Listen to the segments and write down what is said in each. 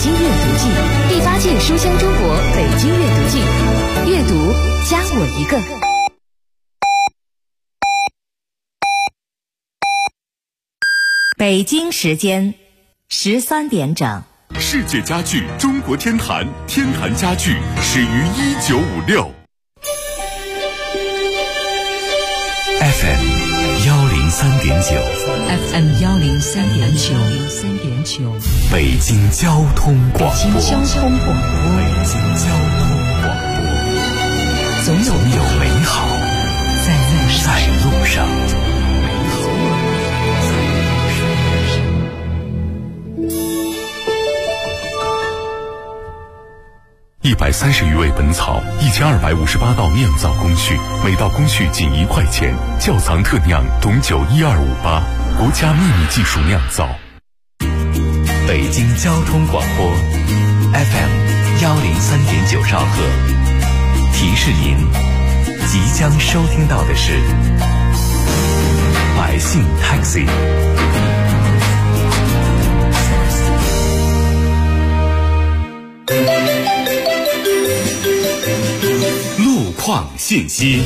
京阅读季第8届书香中国北京阅读季，阅读加我一个。北京时间13点整。 世界家具中国天坛，天坛家具始于1956。FM 103.9， 北京交通广播，总有美好在路上。130余味本草，1258道酿造工序，每道工序仅1块钱。窖藏特酿董酒12588，国家秘密技术酿造。 北京交通广播 FM 103.9兆赫，提示您即将收听到的是百姓 Taxi。 路况信息，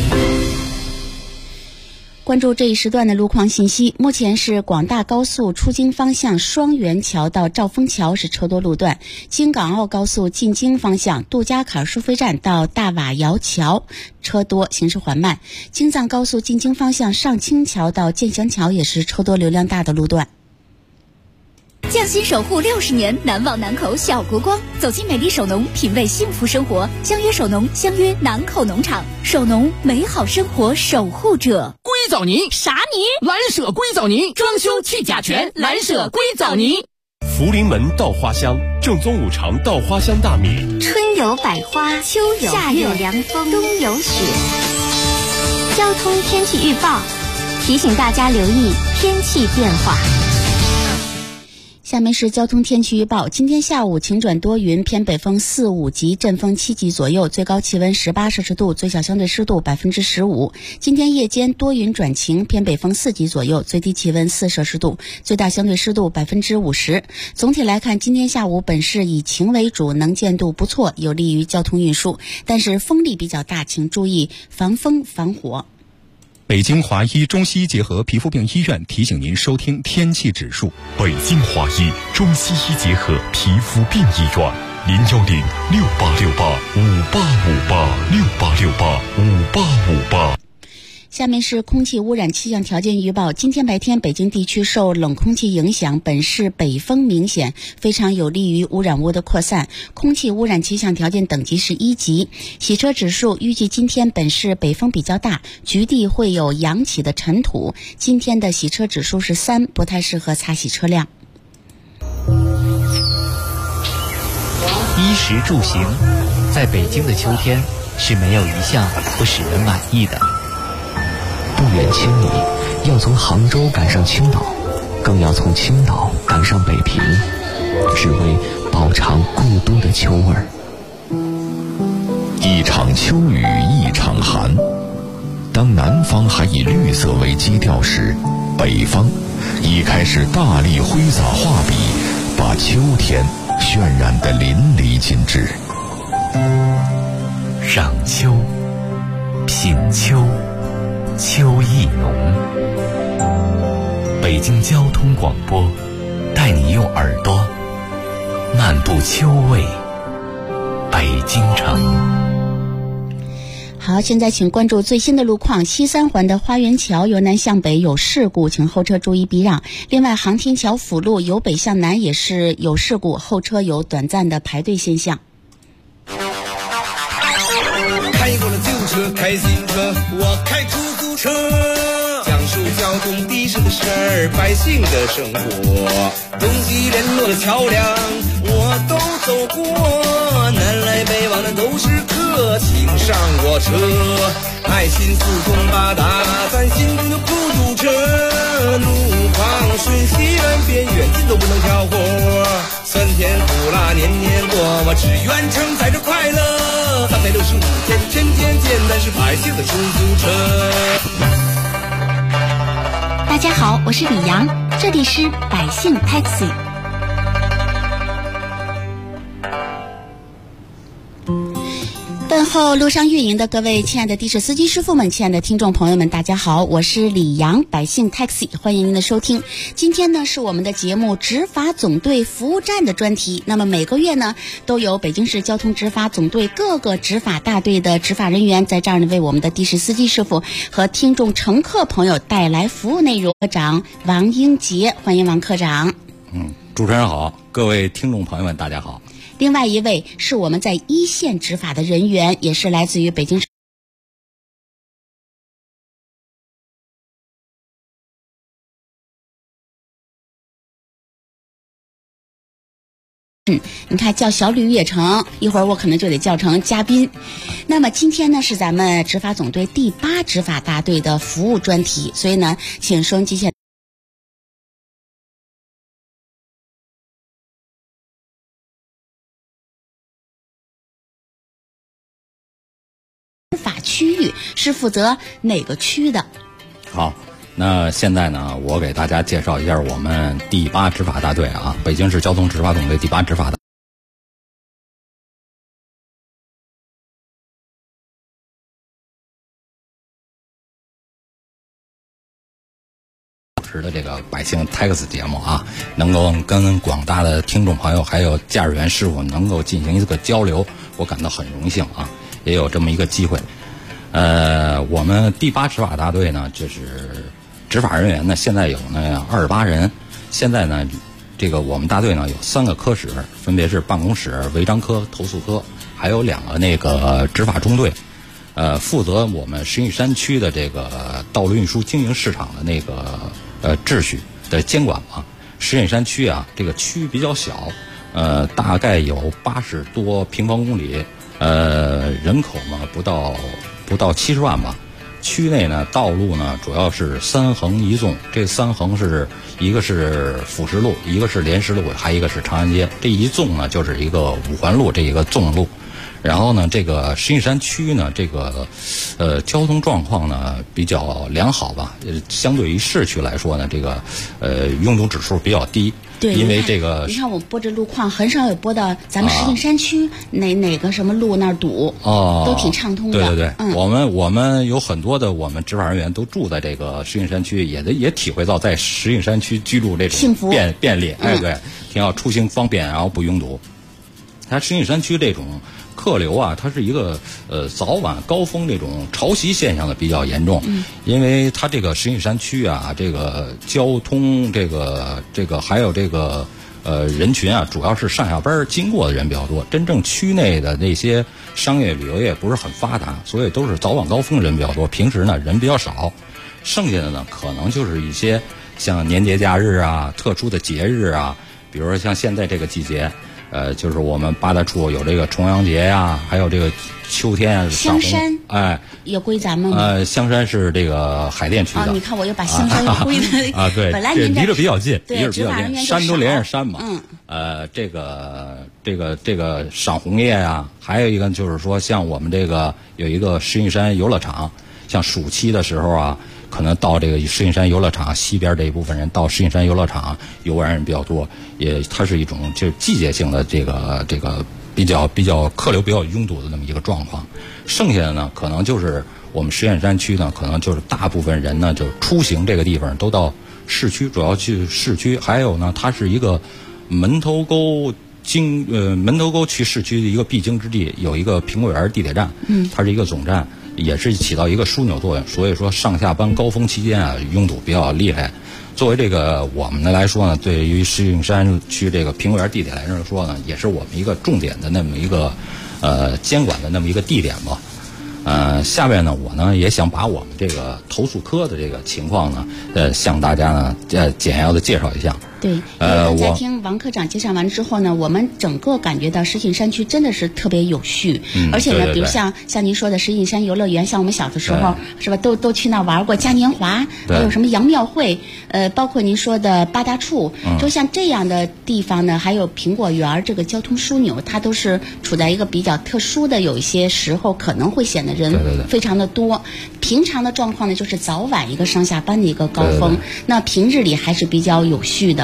关注这一时段的路况信息。目前是广大高速出京方向双元桥到兆丰桥是车多路段，京港澳高速进京方向杜家坎收费站到大瓦窑桥车多，行驶缓慢。京藏高速进京方向上清桥到建祥桥也是车多流量大的路段。 匠心守护60年，难忘南口小国光。走进美丽首农，品味幸福生活。相约首农，相约南口农场。首农，美好生活守护者。 硅藻泥啥泥？ 蓝舍硅藻泥，装修去甲醛，蓝舍硅藻泥。 福临门稻花香，正宗5常稻花香大米。 春有百花，秋有夏有凉风，冬有雪。交通天气预报提醒大家留意天气变化。 下面是交通天气预报。今天下午晴转多云，偏北风4、5级，阵风7级左右，最高气温18摄氏度，最小相对湿度15%。今天夜间多云转晴，偏北风4级左右，最低气温4摄氏度，最大相对湿度50%。总体来看，今天下午本市以晴为主，能见度不错，有利于交通运输，但是风力比较大，请注意防风防火。 北京华医中西医结合皮肤病医院提醒您收听天气指数。 北京华医中西医结合皮肤病医院，0106868585858，68685858。 下面是空气污染气象条件预报。今天白天，北京地区受冷空气影响，本市北风明显，非常有利于污染物的扩散，空气污染气象条件等级是1级。洗车指数预计今天本市北风比较大，局地会有扬起的尘土，今天的洗车指数是3，不太适合擦洗车辆。 衣食住行，在北京的秋天是没有一项不使人满意的。 不远千里，要从杭州赶上青岛，更要从青岛赶上北平，只为饱尝故都的秋味儿。 一场秋雨一场寒，当南方还以绿色为基调时，北方已开始大力挥洒画笔，把秋天渲染得淋漓尽致。 赏秋，品秋，秋意浓。北京交通广播带你用耳朵漫步秋味北京城。 好，现在请关注最新的路况。西三环的花园桥由南向北有事故，请后车注意避让。另外，航天桥辅路由北向南也是有事故，后车有短暂的排队现象。 开过了旧车，开新车，我开出租车，讲述交通的士的事儿，百姓的生活，东西联络的桥梁我都走过，南来北往的都是客，请上我车，爱心四通八达，咱心中的孤独车，路况顺西远边远近都不能挑活，酸甜苦辣年年过，我只愿承载着快乐，365天天天见，但是百姓的出租车。 大家好，我是李阳，这里是百姓 Taxi。 问候路上运营的各位亲爱的的士司机师傅们，亲爱的听众朋友们，大家好，我是李阳，百姓 Taxi， 欢迎您的收听。今天呢是我们的节目执法总队服务站的专题。那么每个月呢都有北京市交通执法总队各个执法大队的执法人员在这儿呢为我们的的士司机师傅和听众乘客朋友带来服务内容。科长王英杰，欢迎王科长。 主持人好，各位听众朋友们，大家好。 另外一位是我们在一线执法的人员，也是来自于北京市。你看叫小吕也成，一会儿我可能就得叫成嘉宾。那么今天呢是咱们执法总队第8执法大队的服务专题，所以呢请收音机前执法区域是负责哪个区的？ 好，那现在呢我给大家介绍一下我们第8执法大队啊，北京市交通执法总队第8执法大队的这个百姓 Taxi 节目啊，能够跟广大的听众朋友还有驾驶员师傅能够进行一个交流，我感到很荣幸啊，也有这么一个机会。我们第8执法大队呢，就是执法人员呢，现在有呢28人。现在呢，这个我们大队呢有3个科室，分别是办公室、违章科、投诉科，还有2个那个执法中队。负责我们石景山区的这个道路运输经营市场的那个秩序的监管吧。石景山区啊，这个区比较小，大概有80多平方公里，人口呢不到70万吧。区内呢道路呢主要是3横1纵，这3横是一个是辅石路，一个是莲石路，还一个是长安街。这一纵呢就是一个五环路，这一个纵路。然后呢，这个石景山区呢，这个交通状况呢比较良好吧。相对于市区来说呢，这个拥堵指数比较低。 对， 因为这个你看我播这路况很少有播到咱们石景山区哪个什么路那儿堵哦，都挺畅通的。 对对对，我们有很多的我们执法人员都住在这个石景山区，也体会到在石景山区居住这种幸福便利，哎对，挺好，出行方便，然后不拥堵。它石景山区这种客流啊，它是一个早晚高峰这种潮汐现象的比较严重，因为它这个石景山区啊，这个交通这个还有这个人群啊，主要是上下班经过的人比较多，真正区内的那些商业旅游业不是很发达，所以都是早晚高峰人比较多，平时呢人比较少，剩下的呢可能就是一些像年节假日啊、特殊的节日啊，比如说像现在这个季节。就是我们八大处有这个重阳节呀，还有这个秋天啊， 香山哎也归咱们吗？ 香山是这个海淀区的。 你看我又把香山又归的啊，对， 本来离着比较近， 对， 离着比较近，山都连着山嘛。这个赏红叶啊，还有一个就是说，像我们这个有一个石景山游乐场，像暑期的时候啊。可能到这个石景山游乐场西边这一部分人到石景山游乐场游玩人比较多，它是一种就是季节性的这个比较客流比较拥堵的那么一个状况。剩下的呢，可能就是我们石景山区呢，可能就是大部分人呢就出行这个地方都到市区，主要去市区。还有呢，它是一个门头沟去市区的一个必经之地，有一个苹果园地铁站，它是一个总站。也是起到一个枢纽作用，所以说上下班高峰期间啊，拥堵比较厉害。作为这个我们来说呢，对于石景山区这个苹果园地铁来说呢，也是我们一个重点的那么一个监管的那么一个地点吧。下面呢，我呢也想把我们这个投诉科的这个情况呢，向大家呢简要的介绍一下。 对，刚才听王科长介绍完之后呢，我们整个感觉到石景山区真的是特别有序，而且呢， 对对对， 比如像您说的石景山游乐园，像我们小的时候是吧，都去那玩过嘉年华，还有什么杨庙会，包括您说的八大处，就像这样的地方呢，还有苹果园这个交通枢纽，它都是处在一个比较特殊的，有一些时候可能会显得人非常的多。平常的状况呢，就是早晚一个上下班的一个高峰，那平日里还是比较有序的。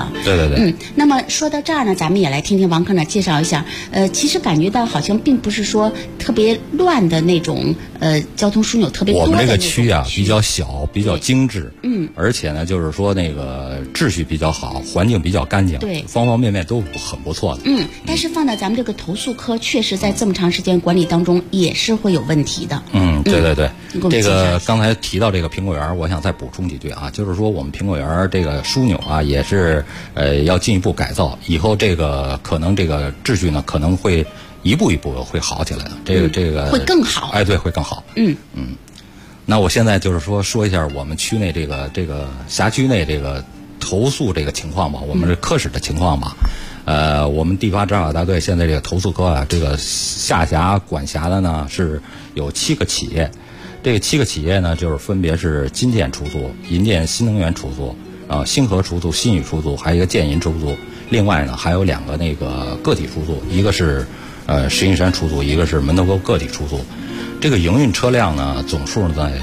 的。 对对对。 那么说到这儿呢，咱们也来听听王科长介绍一下。其实感觉到好像并不是说特别乱的那种，交通枢纽特别多的那种。 我们这个区啊比较小，比较精致，而且呢，就是说那个秩序比较好，环境比较干净， 对， 方方面面都很不错的。 但是放到咱们这个投诉科，确实在这么长时间管理当中也是会有问题的。 对对对，这个刚才提到这个苹果园，我想再补充几句啊，就是说我们苹果园这个枢纽啊，也是要进一步改造，以后这个可能这个秩序呢可能会一步一步会好起来的，这个会更好。 哎，对，会更好。那我现在就是说一下我们区内这个辖区内这个投诉这个情况吧，我们这科室的情况吧。我们第8执法大队现在这个投诉科啊，这个下辖管辖的呢是有7个企业，这个7个企业呢就是分别是金建出租、银建新能源出租、星河出租、新宇出租，还有一个建银出租。另外呢还有2个那个个体出租，一个是石英山出租，一个是门头沟个体出租。这个营运车辆呢总数在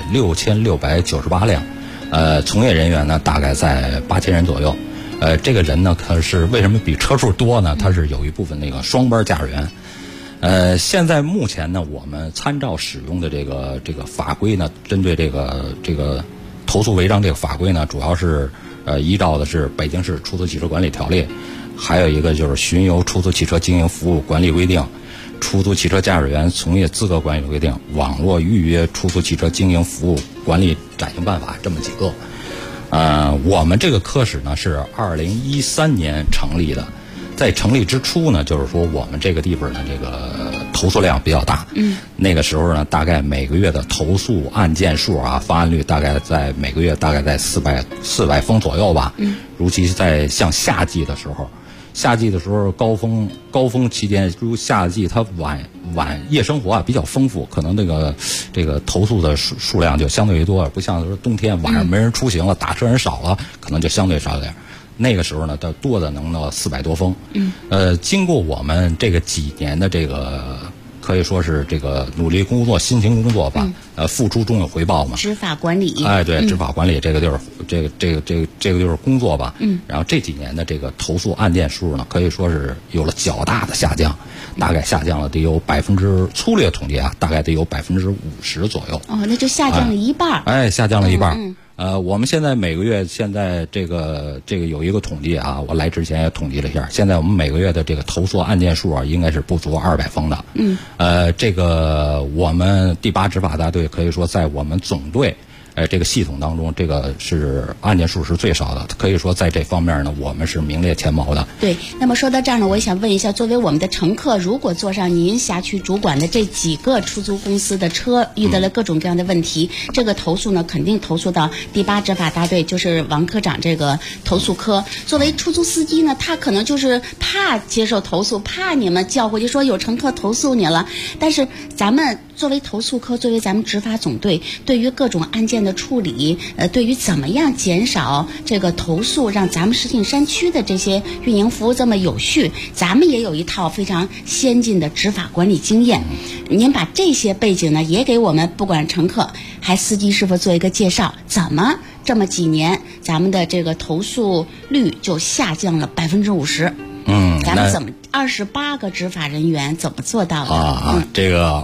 6698辆，从业人员呢大概在8000人左右。这个人呢，他是为什么比车数多呢？他是有一部分那个双班驾驶员。现在目前呢，我们参照使用的这个法规呢，针对这个投诉违章这个法规呢，主要是依照的是北京市出租汽车管理条例，还有一个就是巡游出租汽车经营服务管理规定、出租汽车驾驶员从业资格管理规定、网络预约出租汽车经营服务管理暂行办法这么几个。我们这个科室呢是2013年成立的，在成立之初呢，就是说我们这个地方的这个投诉量比较大。那个时候呢，大概每个月的投诉案件数啊，发案率大概在每个月大概在400封左右吧。尤其在像夏季的时候，高峰期间，如夏季它晚夜生活啊比较丰富，可能这个投诉的数量就相对于多，不像说冬天晚上没人出行了，打车人少了，可能就相对少一点。那个时候呢，它多的能到400多封。经过我们这个几年的这个可以说是这个努力工作、辛勤工作吧，付出终有回报嘛。 执法管理， 哎，对，执法管理这个就是这个就是工作吧。然后这几年的这个投诉案件数呢，可以说是有了较大的下降，大概下降了得有粗略统计啊，大概得有50%左右。 那就下降了一半。 下降了一半。我们现在每个月这个有一个统计啊，我来之前也统计了一下，现在我们每个月的这个投诉案件数啊，应该是不足200封的。这个我们第8执法大队可以说在我们总队这个系统当中，这个是案件数是最少的，可以说在这方面呢，我们是名列前茅的。 对，那么说到这儿呢，我也想问一下，作为我们的乘客，如果坐上您辖区主管的这几个出租公司的车，遇到了各种各样的问题，这个投诉呢，肯定投诉到第8执法大队，就是王科长这个投诉科。作为出租司机呢，他可能就是怕接受投诉，怕你们叫回去说有乘客投诉你了，但是咱们作为投诉科，作为咱们执法总队，对于各种案件的处理，对于怎么样减少这个投诉，让咱们石景山区的这些运营服务这么有序，咱们也有一套非常先进的执法管理经验。您把这些背景呢，也给我们不管乘客还司机师傅做一个介绍，怎么这么几年咱们的这个投诉率就下降了50%？咱们怎么28个执法人员怎么做到的？ 这个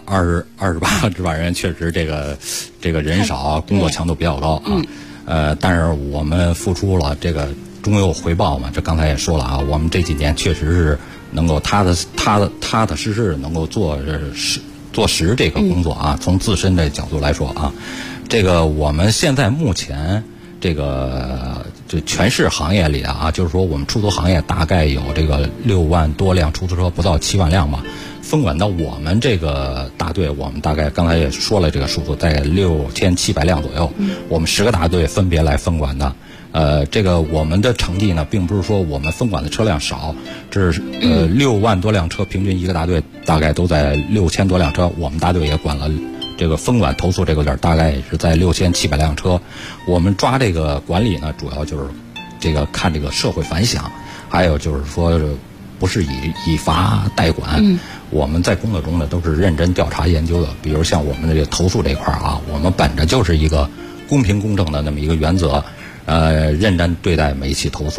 28个执法人员确实这个人少，工作强度比较高啊。但是我们付出了这个终有回报嘛，这刚才也说了啊，我们这几年确实是能够踏踏实实能够做实这个工作啊。从自身的角度来说啊，这个我们现在目前这全市行业里啊，就是说我们出租行业大概有这个6万多辆出租车，不到7万辆吧。分管到我们这个大队，我们大概刚才也说了这个数字，大概6700辆左右。我们10个大队分别来分管的。这个我们的成绩呢，并不是说我们分管的车辆少，这是6万多辆车，平均一个大队大概都在6000多辆车。我们大队也管了。这个分管投诉这个点大概也是在6700辆车。我们抓这个管理呢，主要就是这个看这个社会反响，还有就是说不是以罚代管。我们在工作中呢都是认真调查研究的。比如像我们的这个投诉这块啊，我们本着就是一个公平公正的那么一个原则，认真对待每一起投诉。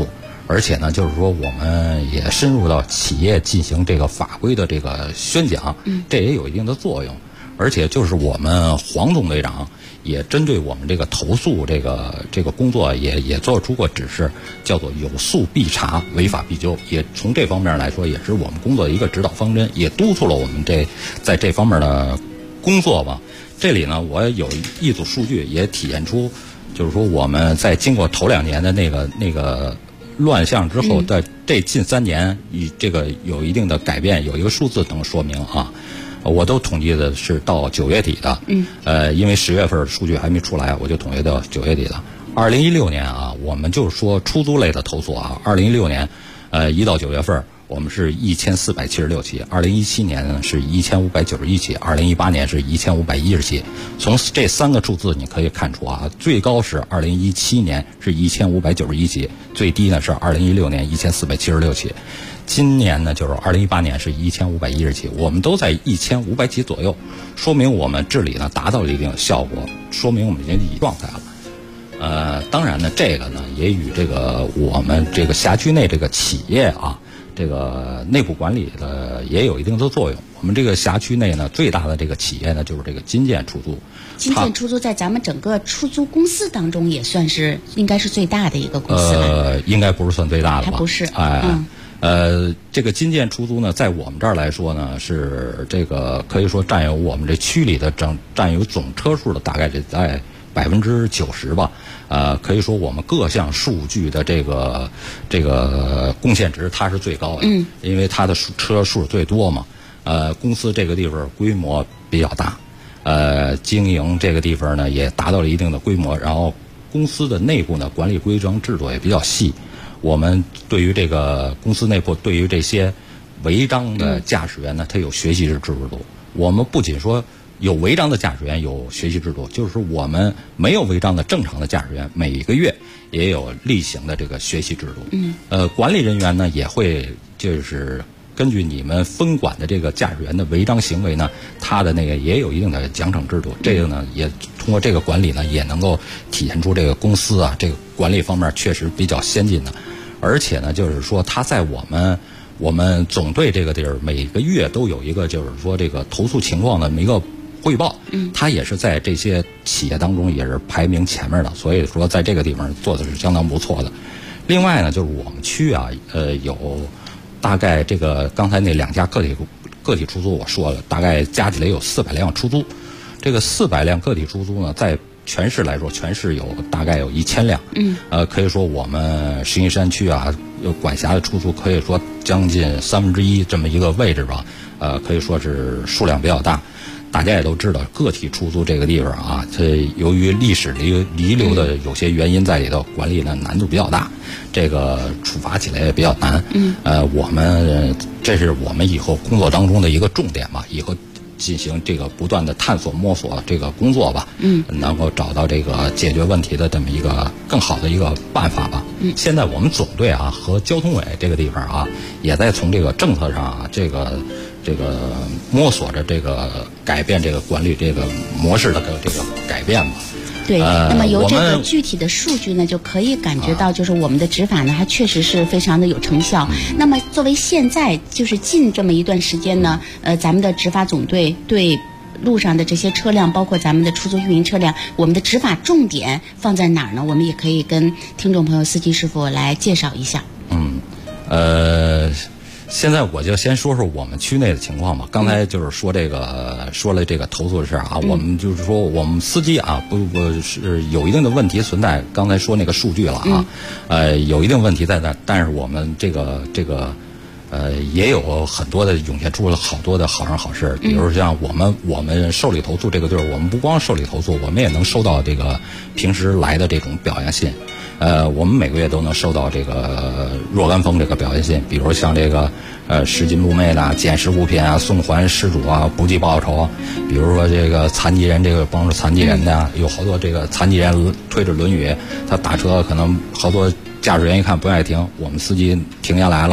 而且呢，就是说我们也深入到企业进行这个法规的这个宣讲，这也有一定的作用。而且就是我们黄总队长也针对我们这个投诉这个工作也做出过指示，叫做有诉必查，违法必究。也从这方面来说，也是我们工作的一个指导方针，也督促了我们在这方面的工作吧。这里呢，我有一组数据也体现出，就是说我们在经过头2年的那个乱象之后的这近3年，这个有一定的改变，有一个数字能说明啊。我都统计的是到9月底的，因为10月份数据还没出来，我就统计到9月底的。2016年啊，我们就是说出租类的投诉啊，2016年，1到9月份我们是1476起，2017年呢是1591起，2018年是1510起。从这3个数字你可以看出啊，最高是2017年是1591起，最低呢是2016年1476起。今年呢，就是2018年是1510起，我们都在1500起左右，说明我们治理呢达到了一定的效果，说明我们已经以状态了。当然呢，这个呢也与这个我们这个辖区内这个企业啊，这个内部管理的也有一定的作用。我们这个辖区内呢，最大的这个企业呢，就是这个金建出租。 金建出租在咱们整个出租公司当中也算是应该是最大的一个公司了。 应该不是算最大的吧？ 还不是。 这个金建出租呢，在我们这儿来说呢，是这个可以说占有我们这区里的占有总车数的大概在90%吧。可以说我们各项数据的这个贡献值它是最高的，因为它的车数最多嘛。公司这个地方规模比较大，经营这个地方呢也达到了一定的规模，然后公司的内部呢管理规章制度也比较细。我们对于这个公司内部，对于这些违章的驾驶员呢，他有学习制度。我们不仅说有违章的驾驶员有学习制度，就是说我们没有违章的正常的驾驶员，每一个月也有例行的这个学习制度。管理人员呢也会就是根据你们分管的这个驾驶员的违章行为呢，他的那个也有一定的奖惩制度。这个呢也通过这个管理呢，也能够体现出这个公司啊这个管理方面确实比较先进的。而且呢，就是说他在我们总队这个地儿，每个月都有一个就是说这个投诉情况的一个汇报。他也是在这些企业当中也是排名前面的，所以说在这个地方做的是相当不错的。另外呢，就是我们区啊，有大概这个刚才那2家个体出租我说了，大概加起来有400辆出租。这个400辆个体出租呢，在全市来说，全市有大概有1000辆。可以说我们石景山区啊，管辖的出租可以说将近1/3这么一个位置吧。可以说是数量比较大。大家也都知道，个体出租这个地方啊，这由于历史遗留的有些原因在里头，管理呢难度比较大，这个处罚起来也比较难。这是我们以后工作当中的一个重点吧，以后进行这个不断的探索摸索这个工作吧，能够找到这个解决问题的这么一个更好的一个办法吧。现在我们总队啊和交通委这个地方啊，也在从这个政策上啊，这个摸索着这个改变这个管理这个模式的这个改变吧。 对，那么由这个具体的数据呢，就可以感觉到，就是我们的执法呢，还确实是非常的有成效。那么作为现在就是近这么一段时间呢，咱们的执法总队对路上的这些车辆，包括咱们的出租运营车辆，我们的执法重点放在哪儿呢？我们也可以跟听众朋友、司机师傅来介绍一下。 现在我就先说说我们区内的情况吧。刚才就是说说了这个投诉的事啊，我们就是说我们司机啊，不是有一定的问题存在。刚才说那个数据了啊，有一定问题在那，但是我们这个也有很多的涌现出了好多的好人好事。比如像我们受理投诉这个地儿，我们不光受理投诉，我们也能收到这个平时来的这种表扬信。我们每个月都能收到这个若干封这个表扬信，比如像这个拾金不昧的、捡拾物品啊、送还失主啊、不计报酬，比如说这个残疾人这个帮助残疾人的，有好多这个残疾人推着轮椅，他打车可能好多驾驶员一看不愿意停，我们司机停下来了，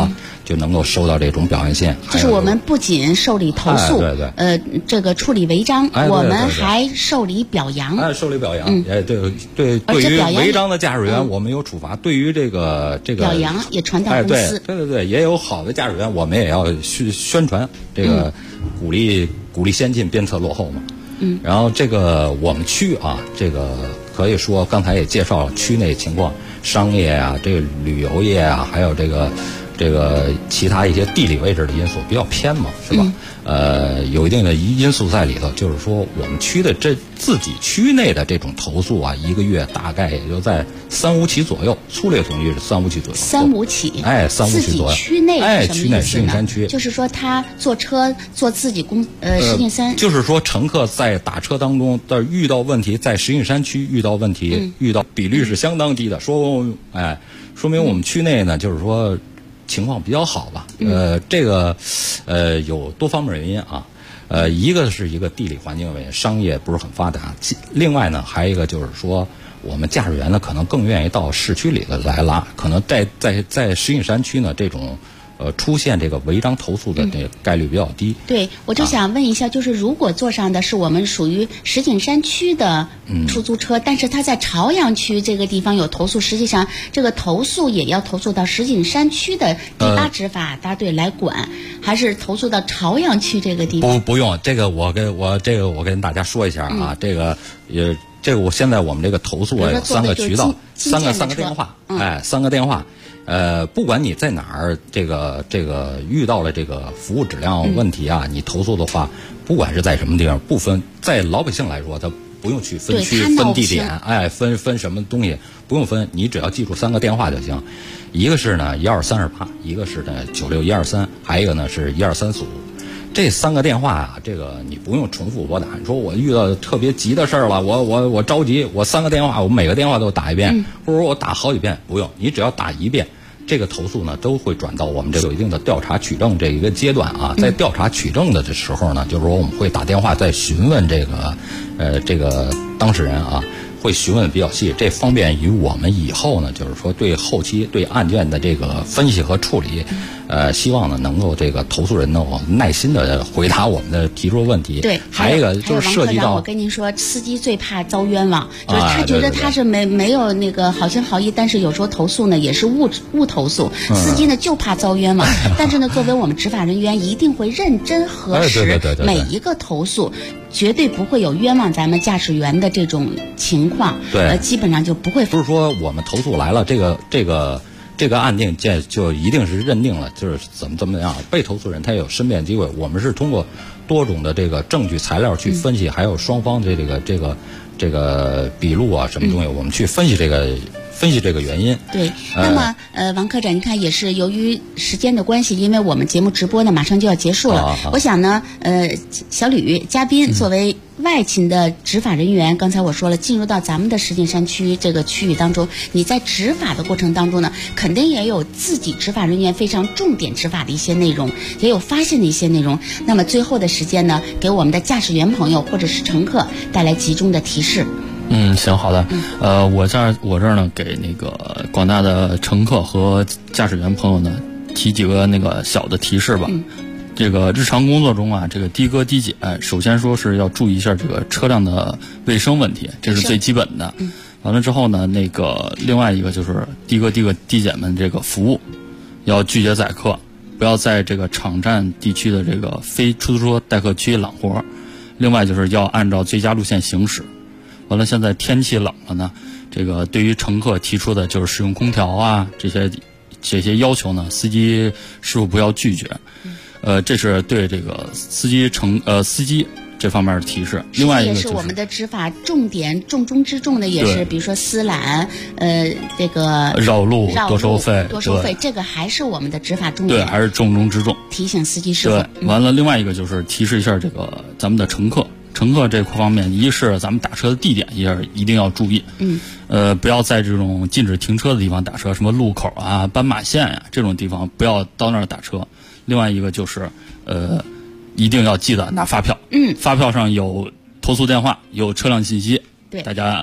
就能够收到这种表扬信。 就是我们不仅受理投诉，这个处理违章，我们还受理表扬。 受理表扬，对于违章的驾驶员，我们有处罚；对于这个表扬也传到公司。 对，也有好的驾驶员，我们也要宣传这个，鼓励先进，鞭策落后嘛。然后这个我们区啊，这个可以说刚才也介绍了区内情况，商业啊，这个旅游业啊，还有这个其他一些地理位置的因素比较偏嘛，是吧？有一定的因素在里头，就是说我们区的自己区内的这种投诉啊，一个月大概也就在3-5起左右，粗略统计是3-5起左右。 3-5起 ，3-5起左右。 自己区内是什么意思呢？ 石景山区， 就是说他坐车坐自己石景山， 就是说乘客在打车当中的遇到问题，在石景山区遇到问题，遇到比率是相当低的，说明我们区内呢，就是说情况比较好吧。这个有多方面原因啊。一个是一个地理环境原因，商业不是很发达。另外呢，还有一个就是说，我们驾驶员呢可能更愿意到市区里头来拉，可能在石景山区呢这种出现这个违章投诉的这个概率比较低。 对，我就想问一下，就是如果坐上的是我们属于石景山区的出租车，但是他在朝阳区这个地方有投诉，实际上这个投诉也要投诉到石景山区的第8执法大队来管，还是投诉到朝阳区这个地方？ 不用，这个我跟大家说一下啊，这个我现在我们这个投诉有3个渠道，3个电话，3个电话。不管你在哪儿，这个遇到了这个服务质量问题啊，你投诉的话，不管是在什么地方，不分，在老百姓来说，他不用去分区、分地点，分什么东西，不用分，你只要记住3个电话就行。一个是呢12328，一个是呢96123，还有一个呢是12345。这3个电话啊，这个你不用重复拨打。你说我遇到特别急的事儿了，我着急，我3个电话，我每个电话都打一遍，或者我打好几遍，不用，你只要打一遍，这个投诉呢都会转到我们这个有一定的调查取证这一个阶段啊。在调查取证的时候呢，就是说我们会打电话再询问这个当事人啊，会询问比较细，这方便于我们以后呢，就是说对后期对案件的这个分析和处理，希望呢能够这个投诉人呢耐心的回答我们的提出的问题。 对， 还有一个就是涉及到， 我跟您说，司机最怕遭冤枉，就是他觉得他是没有那个好心好意，但是有时候投诉呢也是误投诉，司机呢就怕遭冤枉。但是呢，作为我们执法人员，一定会认真核实每一个投诉。绝对不会有冤枉咱们驾驶员的这种情况，基本上就不会。 不是说我们投诉来了，这个案件就一定是认定了，就是怎么样，被投诉人他有申辩机会。我们是通过多种的这个证据材料去分析，还有双方的这个笔录啊什么东西，我们去分析这个原因。 对，那么王科长，你看也是由于时间的关系，因为我们节目直播呢马上就要结束了，我想呢，小吕嘉宾作为外勤的执法人员，刚才我说了，进入到咱们的石景山区这个区域当中，你在执法的过程当中呢，肯定也有自己执法人员非常重点执法的一些内容，也有发现的一些内容。那么最后的时间呢，给我们的驾驶员朋友或者是乘客带来集中的提示。 行，好的。我这儿呢，给那个广大的乘客和驾驶员朋友呢，提几个那个小的提示吧。这个日常工作中啊，这个的哥的姐，首先说是要注意一下这个车辆的卫生问题，这是最基本的。完了之后呢，那个另外一个就是的哥的姐们这个服务，要拒绝载客，不要在这个场站地区的这个非出租车待客区揽活。另外就是要按照最佳路线行驶。完了，现在天气冷了呢，这个对于乘客提出的就是使用空调啊这些要求呢，司机师傅不要拒绝。这是对这个司机这方面的提示。另外一个也是我们的执法重点重中之重的，也是比如说私揽，这个绕路多收费， 这个还是我们的执法重点。 对，还是重中之重。 提醒司机师傅。 对，完了，另外一个就是提示一下这个咱们的乘客这块方面，一是咱们打车的地点一定要注意，不要在这种禁止停车的地方打车，什么路口啊、斑马线呀这种地方不要到那儿打车。另外一个就是一定要记得拿发票，发票上有投诉电话，有车辆信息， 对， 大家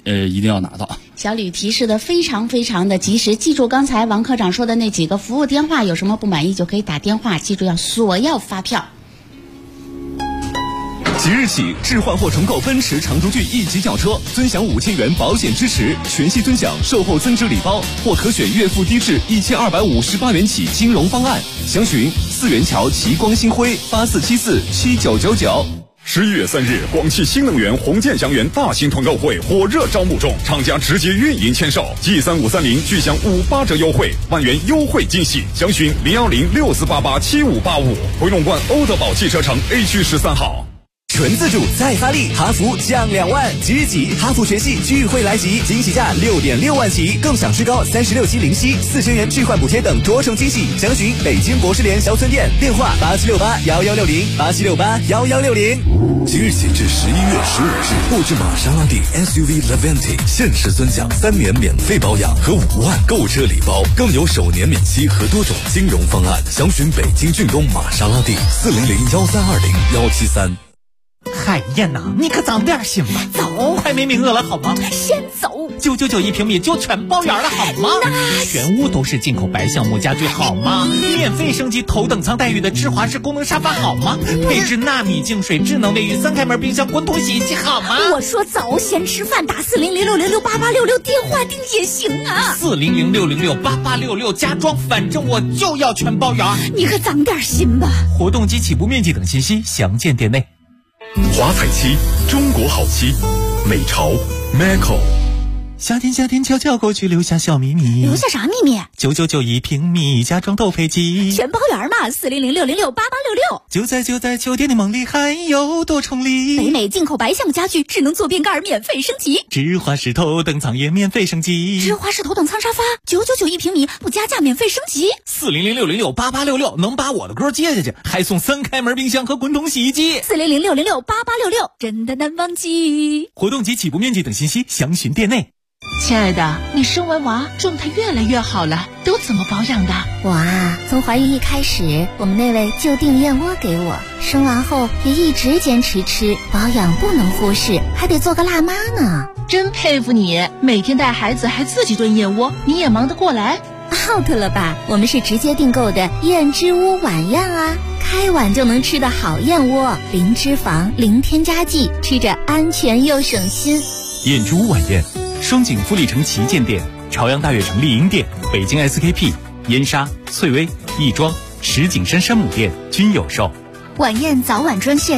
一定要拿到。 小吕提示的非常非常的及时，记住刚才王科长说的那几个服务电话，有什么不满意就可以打电话，记住要索要发票。 即日起，置换或重购奔驰长途骏1级轿车，尊享5000元保险支持，全系尊享售后增值礼包，或可选月付低至1258元起金融方案。详询四元桥齐光新辉84747999。 11月3日，广汽新能源红箭祥源大型团购会火热招募中，厂家直接运营签售，G3530巨享58折优惠，万元优惠惊喜。详询01064887585，回龙观欧德宝汽车城 A 区13号。 纯自主再发力，哈弗降2万，即日起哈弗全系聚会来袭，惊喜价6.6万起，更享至高36期零息，4000元置换补贴等多重惊喜。详询北京博士联销村店，电话87681160，87681160。 即日起至11月15日，购置玛莎拉蒂 SUV Levante，限时尊享3年免费保养和5万购车礼包，更有首年免息和多种金融方案。详询北京骏东玛莎拉蒂4001320-173。 海燕呐，你可早点行吧，走，快没名额了好吗？ 先走 ，999一平米就全包圆了好吗？全屋都是进口白橡木家具好吗？免费升级头等舱待遇的智华式功能沙发好吗？配置纳米净水智能卫浴3开门冰箱滚筒洗衣机好吗？ 我说走，先吃饭打400606886电话订也行啊。 400606886加装，反正我就要全包圆。 你可长点心吧。 活动及起步面积等信息详见店内。 华彩漆，中国好漆，美潮 Macco。 夏天悄悄过去，留下小秘密。 留下啥秘密 ？999一平米，家装都配齐， 全包圆嘛。400606886 就在秋天的梦里，还有多重礼。 北美进口白橡木家具，智能坐便盖免费升级， 智华式头等舱也免费升级， 智华式头等舱沙发999一平米，不加价免费升级。 400606886能把我的歌接下去，还送3开门冰箱和滚筒洗衣机。 400606886真的难忘记。 活动及起步面积等信息详询店内。 亲爱的，你生完娃状态越来越好了，都怎么保养的？ 我啊，从怀孕一开始，我们那位就订燕窝给我，生完后也一直坚持吃，保养不能忽视，还得做个辣妈呢。 真佩服你，每天带孩子还自己炖燕窝，你也忙得过来 ？out 了吧？我们是直接订购的燕之屋晚宴啊，开碗就能吃的好燕窝，零脂肪，零添加剂，吃着安全又省心。 燕之屋晚宴。双井富力城旗舰店、朝阳大悦城丽婴店、北京 SKP、燕莎、翠微、亦庄、石景山山姆店均有售。 晚宴早晚专线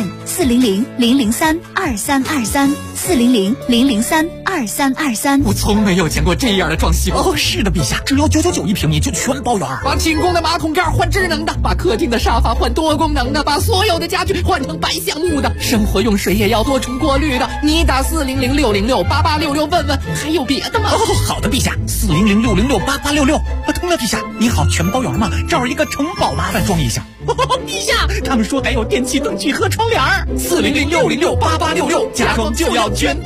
400-003-2323，400-003-2323。 我从没有见过这样的装修。哦，是的，陛下，只要999一平米就全包圆。把清宫的马桶盖换智能的，把客厅的沙发换多功能的，把所有的家具换成白橡木的，生活用水也要多重过滤的。你打400606886问问，还有别的吗？哦，好的，陛下，400606886。通了，陛下，你好，全包圆吗？这儿一个城堡，麻烦装一下。陛下，他们说还有电器灯具和窗帘。400606886，家装就要全包。